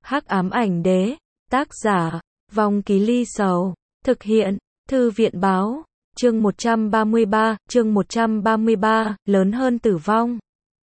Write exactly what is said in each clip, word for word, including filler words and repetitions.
Hắc ám ảnh đế, tác giả, Vong Ký Ly Sầu, thực hiện, Thư viện báo, chương một trăm ba mươi ba, chương một trăm ba mươi ba, lớn hơn tử vong.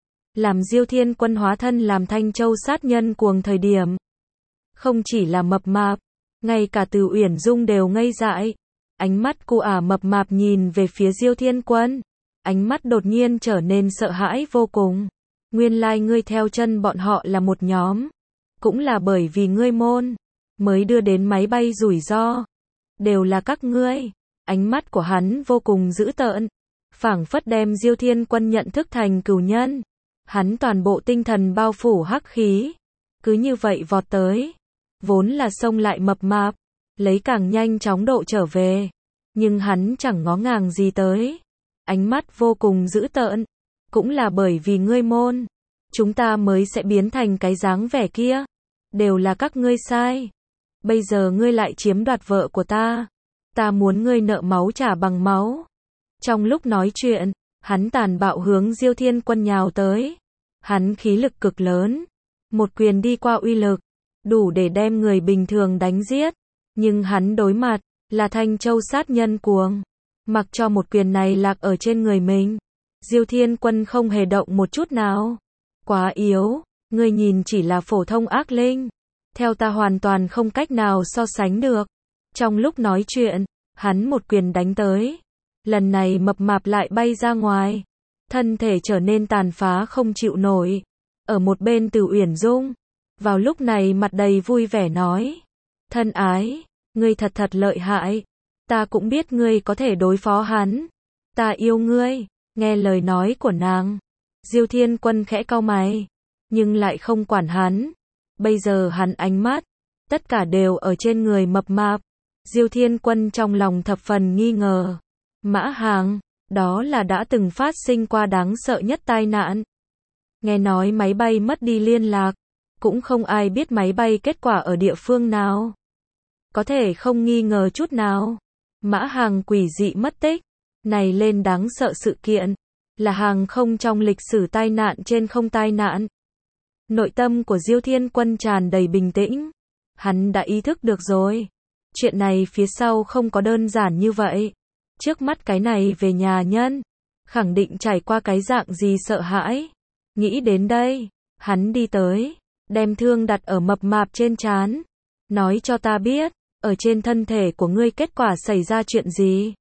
Làm Diêu Thiên Quân hóa thân làm Thanh Châu sát nhân cuồng thời điểm. Không chỉ là mập mạp, ngay cả Từ Uyển Dung đều ngây dại. Ánh mắt cô ả mập mạp nhìn về phía Diêu Thiên Quân. Ánh mắt đột nhiên trở nên sợ hãi vô cùng. Nguyên lai ngươi theo chân bọn họ là một nhóm. Cũng là bởi vì ngươi môn, mới đưa đến máy bay rủi ro. Đều là các ngươi. Ánh mắt của hắn vô cùng dữ tợn. Phảng phất đem Diêu Thiên Quân nhận thức thành cừu nhân. Hắn toàn bộ tinh thần bao phủ hắc khí. Cứ như vậy vọt tới. Vốn là xông lại mập mạp. Lấy càng nhanh chóng độ trở về. Nhưng hắn chẳng ngó ngàng gì tới. Ánh mắt vô cùng dữ tợn. Cũng là bởi vì ngươi môn. Chúng ta mới sẽ biến thành cái dáng vẻ kia. Đều là các ngươi sai. Bây giờ ngươi lại chiếm đoạt vợ của ta. Ta muốn ngươi nợ máu trả bằng máu. Trong lúc nói chuyện, hắn tàn bạo hướng Diêu Thiên Quân nhào tới. Hắn khí lực cực lớn. Một quyền đi qua uy lực. Đủ để đem người bình thường đánh giết. Nhưng hắn đối mặt, là Thanh Châu sát nhân cuồng. Mặc cho một quyền này lạc ở trên người mình. Diêu Thiên Quân không hề động một chút nào. Quá yếu, ngươi nhìn chỉ là phổ thông ác linh. Theo ta hoàn toàn không cách nào so sánh được. Trong lúc nói chuyện, hắn một quyền đánh tới. Lần này mập mạp lại bay ra ngoài. Thân thể trở nên tàn phá không chịu nổi. Ở một bên Từ Uyển Dung. Vào lúc này mặt đầy vui vẻ nói. Thân ái, ngươi thật thật lợi hại. Ta cũng biết ngươi có thể đối phó hắn. Ta yêu ngươi. Nghe lời nói của nàng. Diêu Thiên Quân khẽ cau mày. Nhưng lại không quản hắn. Bây giờ hắn ánh mắt. Tất cả đều ở trên người mập mạp. Diêu Thiên Quân trong lòng thập phần nghi ngờ. Mã Hàng. Đó là đã từng phát sinh qua đáng sợ nhất tai nạn. Nghe nói máy bay mất đi liên lạc. Cũng không ai biết máy bay kết quả ở địa phương nào. Có thể không nghi ngờ chút nào. Mã Hàng quỷ dị mất tích. Này lên đáng sợ sự kiện. Là hàng không trong lịch sử tai nạn trên không tai nạn. Nội tâm của Diêu Thiên Quân tràn đầy bình tĩnh. Hắn đã ý thức được rồi. Chuyện này phía sau không có đơn giản như vậy. Trước mắt cái này về nhà nhân. Khẳng định trải qua cái dạng gì sợ hãi. Nghĩ đến đây. Hắn đi tới. Đem thương đặt ở mập mạp trên trán. Nói cho ta biết. Ở trên thân thể của ngươi kết quả xảy ra chuyện gì?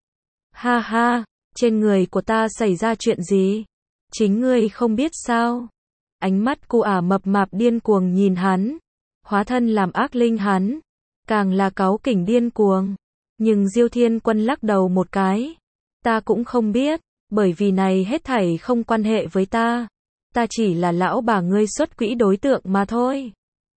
Ha ha. Trên người của ta xảy ra chuyện gì? Chính ngươi không biết sao? Ánh mắt cô ả mập mạp điên cuồng nhìn hắn. Hóa thân làm ác linh hắn. Càng là cáu kỉnh điên cuồng. Nhưng Diêu Thiên Quân lắc đầu một cái. Ta cũng không biết. Bởi vì này hết thảy không quan hệ với ta. Ta chỉ là lão bà ngươi xuất quỹ đối tượng mà thôi.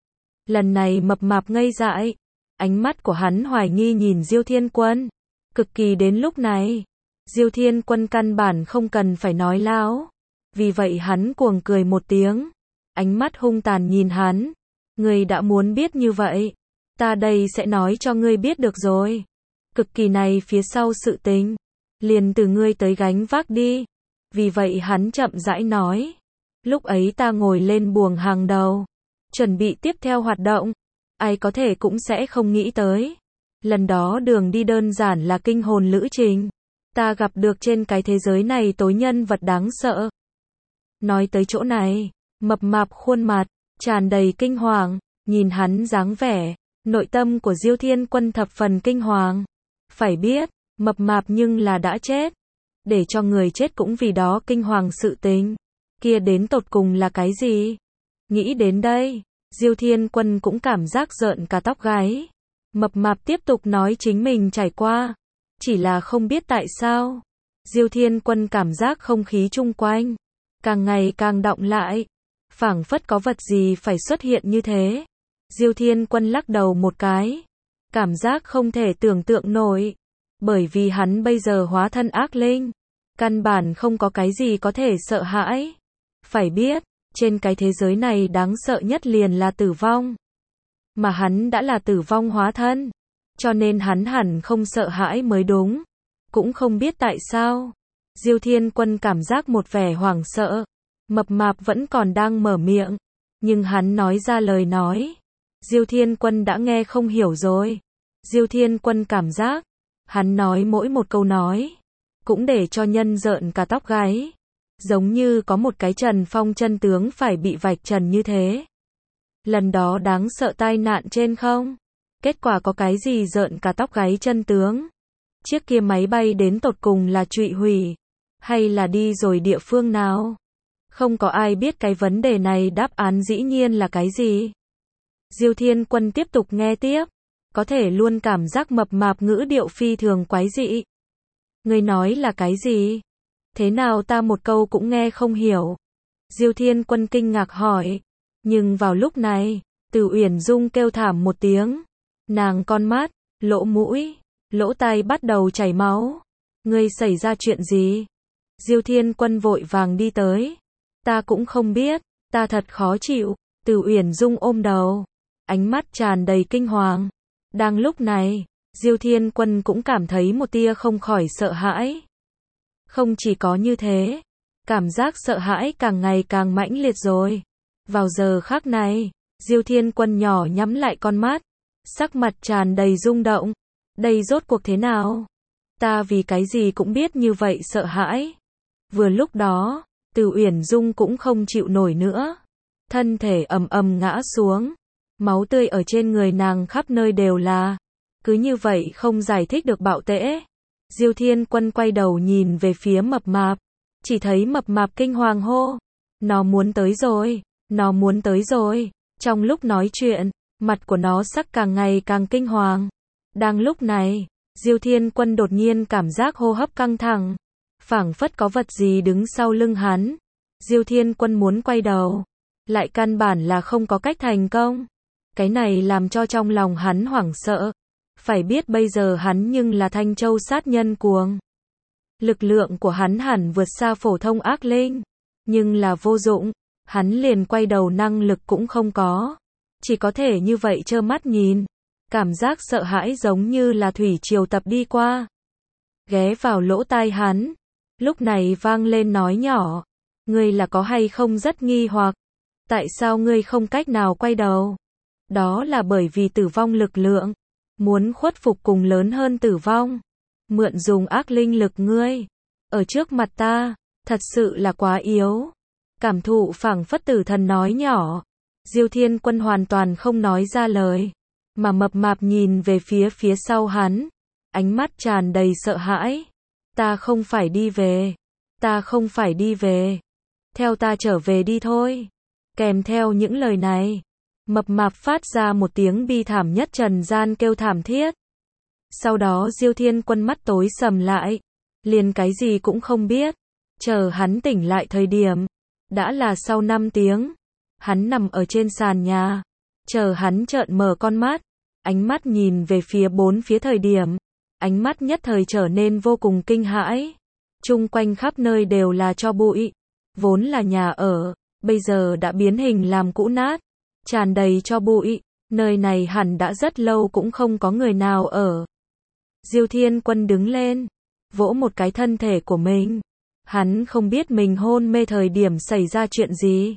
Lần này mập mạp ngây dại. Ánh mắt của hắn hoài nghi nhìn Diêu Thiên Quân. Cực kỳ đến lúc này. Diêu Thiên Quân căn bản không cần phải nói láo. Vì vậy hắn cuồng cười một tiếng. Ánh mắt hung tàn nhìn hắn. Ngươi đã muốn biết như vậy. Ta đây sẽ nói cho ngươi biết được rồi. Cực kỳ này phía sau sự tình. Liền từ ngươi tới gánh vác đi. Vì vậy hắn chậm rãi nói. Lúc ấy ta ngồi lên buồng hàng đầu. Chuẩn bị tiếp theo hoạt động. Ai có thể cũng sẽ không nghĩ tới. Lần đó đường đi đơn giản là kinh hồn lữ trình. Ta gặp được trên cái thế giới này tối nhân vật đáng sợ. Nói tới chỗ này, mập mạp khuôn mặt, tràn đầy kinh hoàng, nhìn hắn dáng vẻ, nội tâm của Diêu Thiên Quân thập phần kinh hoàng. Phải biết, mập mạp nhưng là đã chết. Để cho người chết cũng vì đó kinh hoàng sự tình. Kia đến tột cùng là cái gì? Nghĩ đến đây, Diêu Thiên Quân cũng cảm giác rợn cả tóc gáy. Mập mạp tiếp tục nói chính mình trải qua. Chỉ là không biết tại sao. Diêu Thiên Quân cảm giác không khí chung quanh. Càng ngày càng đọng lại. Phảng phất có vật gì phải xuất hiện như thế. Diêu Thiên Quân lắc đầu một cái. Cảm giác không thể tưởng tượng nổi. Bởi vì hắn bây giờ hóa thân ác linh. Căn bản không có cái gì có thể sợ hãi. Phải biết, trên cái thế giới này đáng sợ nhất liền là tử vong. Mà hắn đã là tử vong hóa thân. Cho nên hắn hẳn không sợ hãi mới đúng. Cũng không biết tại sao. Diêu Thiên Quân cảm giác một vẻ hoảng sợ. Mập mạp vẫn còn đang mở miệng. Nhưng hắn nói ra lời nói. Diêu Thiên Quân đã nghe không hiểu rồi. Diêu Thiên Quân cảm giác, hắn nói mỗi một câu nói, cũng để cho nhân rợn cả tóc gáy. Giống như có một cái Trần Phong chân tướng phải bị vạch trần như thế. Lần đó đáng sợ tai nạn trên không? Kết quả có cái gì rợn cả tóc gáy chân tướng? Chiếc kia máy bay đến tột cùng là trụy hủy, hay là đi rồi địa phương nào? Không có ai biết cái vấn đề này đáp án dĩ nhiên là cái gì. Diêu Thiên Quân tiếp tục nghe tiếp, có thể luôn cảm giác mập mạp ngữ điệu phi thường quái dị. Ngươi nói là cái gì? Thế nào ta một câu cũng nghe không hiểu? Diêu Thiên Quân kinh ngạc hỏi. Nhưng vào lúc này, Từ Uyển Dung kêu thảm một tiếng. Nàng con mắt, lỗ mũi, lỗ tai bắt đầu chảy máu. Ngươi xảy ra chuyện gì? Diêu Thiên Quân vội vàng đi tới. Ta cũng không biết, ta thật khó chịu. Từ Uyển Dung ôm đầu, ánh mắt tràn đầy kinh hoàng. Đang lúc này, Diêu Thiên Quân cũng cảm thấy một tia không khỏi sợ hãi. Không chỉ có như thế, cảm giác sợ hãi càng ngày càng mãnh liệt rồi. Vào giờ khắc này, Diêu Thiên Quân nhỏ nhắm lại con mắt, sắc mặt tràn đầy rung động. Đây rốt cuộc thế nào? Ta vì cái gì cũng biết như vậy sợ hãi. Vừa lúc đó, Từ Uyển Dung cũng không chịu nổi nữa. Thân thể ầm ầm ngã xuống. Máu tươi ở trên người nàng khắp nơi đều là. Cứ như vậy không giải thích được bạo tễ. Diêu Thiên Quân quay đầu nhìn về phía mập mạp. Chỉ thấy mập mạp kinh hoàng hô. Nó muốn tới rồi, nó muốn tới rồi. Trong lúc nói chuyện, mặt của nó sắc càng ngày càng kinh hoàng. Đang lúc này, Diêu Thiên Quân đột nhiên cảm giác hô hấp căng thẳng. Phảng phất có vật gì đứng sau lưng hắn. Diêu Thiên Quân muốn quay đầu, lại căn bản là không có cách thành công. Cái này làm cho trong lòng hắn hoảng sợ. Phải biết bây giờ hắn nhưng là Thanh Châu sát nhân cuồng. Lực lượng của hắn hẳn vượt xa phổ thông ác linh. Nhưng là vô dụng, hắn liền quay đầu năng lực cũng không có. Chỉ có thể như vậy trơ mắt nhìn. Cảm giác sợ hãi giống như là thủy triều tập đi qua. Ghé vào lỗ tai hắn. Lúc này vang lên nói nhỏ. Ngươi là có hay không rất nghi hoặc. Tại sao ngươi không cách nào quay đầu? Đó là bởi vì tử vong lực lượng. Muốn khuất phục cùng lớn hơn tử vong. Mượn dùng ác linh lực ngươi. Ở trước mặt ta, thật sự là quá yếu. Cảm thụ phảng phất tử thần nói nhỏ. Diêu Thiên Quân hoàn toàn không nói ra lời. Mà mập mạp nhìn về phía phía sau hắn. Ánh mắt tràn đầy sợ hãi. Ta không phải đi về. Ta không phải đi về. Theo ta trở về đi thôi. Kèm theo những lời này, mập mạp phát ra một tiếng bi thảm nhất trần gian kêu thảm thiết. Sau đó Diêu Thiên Quân mắt tối sầm lại. Liền cái gì cũng không biết. Chờ hắn tỉnh lại thời điểm. Đã là sau năm tiếng. Hắn nằm ở trên sàn nhà. Chờ hắn trợn mở con mắt. Ánh mắt nhìn về phía bốn phía thời điểm. Ánh mắt nhất thời trở nên vô cùng kinh hãi. Chung quanh khắp nơi đều là tro bụi. Vốn là nhà ở, bây giờ đã biến hình làm cũ nát. Tràn đầy tro bụi. Nơi này hẳn đã rất lâu cũng không có người nào ở. Diêu Thiên Quân đứng lên. Vỗ một cái thân thể của mình. Hắn không biết mình hôn mê thời điểm xảy ra chuyện gì.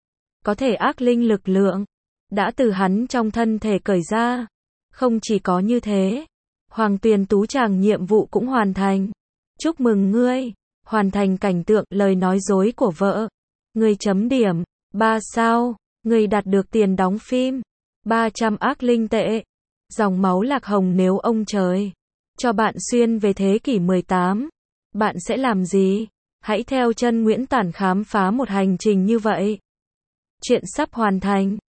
Có thể ác linh lực lượng đã từ hắn trong thân thể cởi ra. Không chỉ có như thế, Hoàng Tuyền Tú chàng nhiệm vụ cũng hoàn thành. Chúc mừng ngươi, hoàn thành cảnh tượng lời nói dối của vợ. Ngươi chấm điểm ba sao, ngươi đạt được tiền đóng phim ba trăm ác linh tệ. Dòng máu lạc hồng nếu ông trời cho bạn xuyên về thế kỷ mười tám, bạn sẽ làm gì? Hãy theo chân Nguyễn Tản khám phá một hành trình như vậy. Chuyện sắp hoàn thành.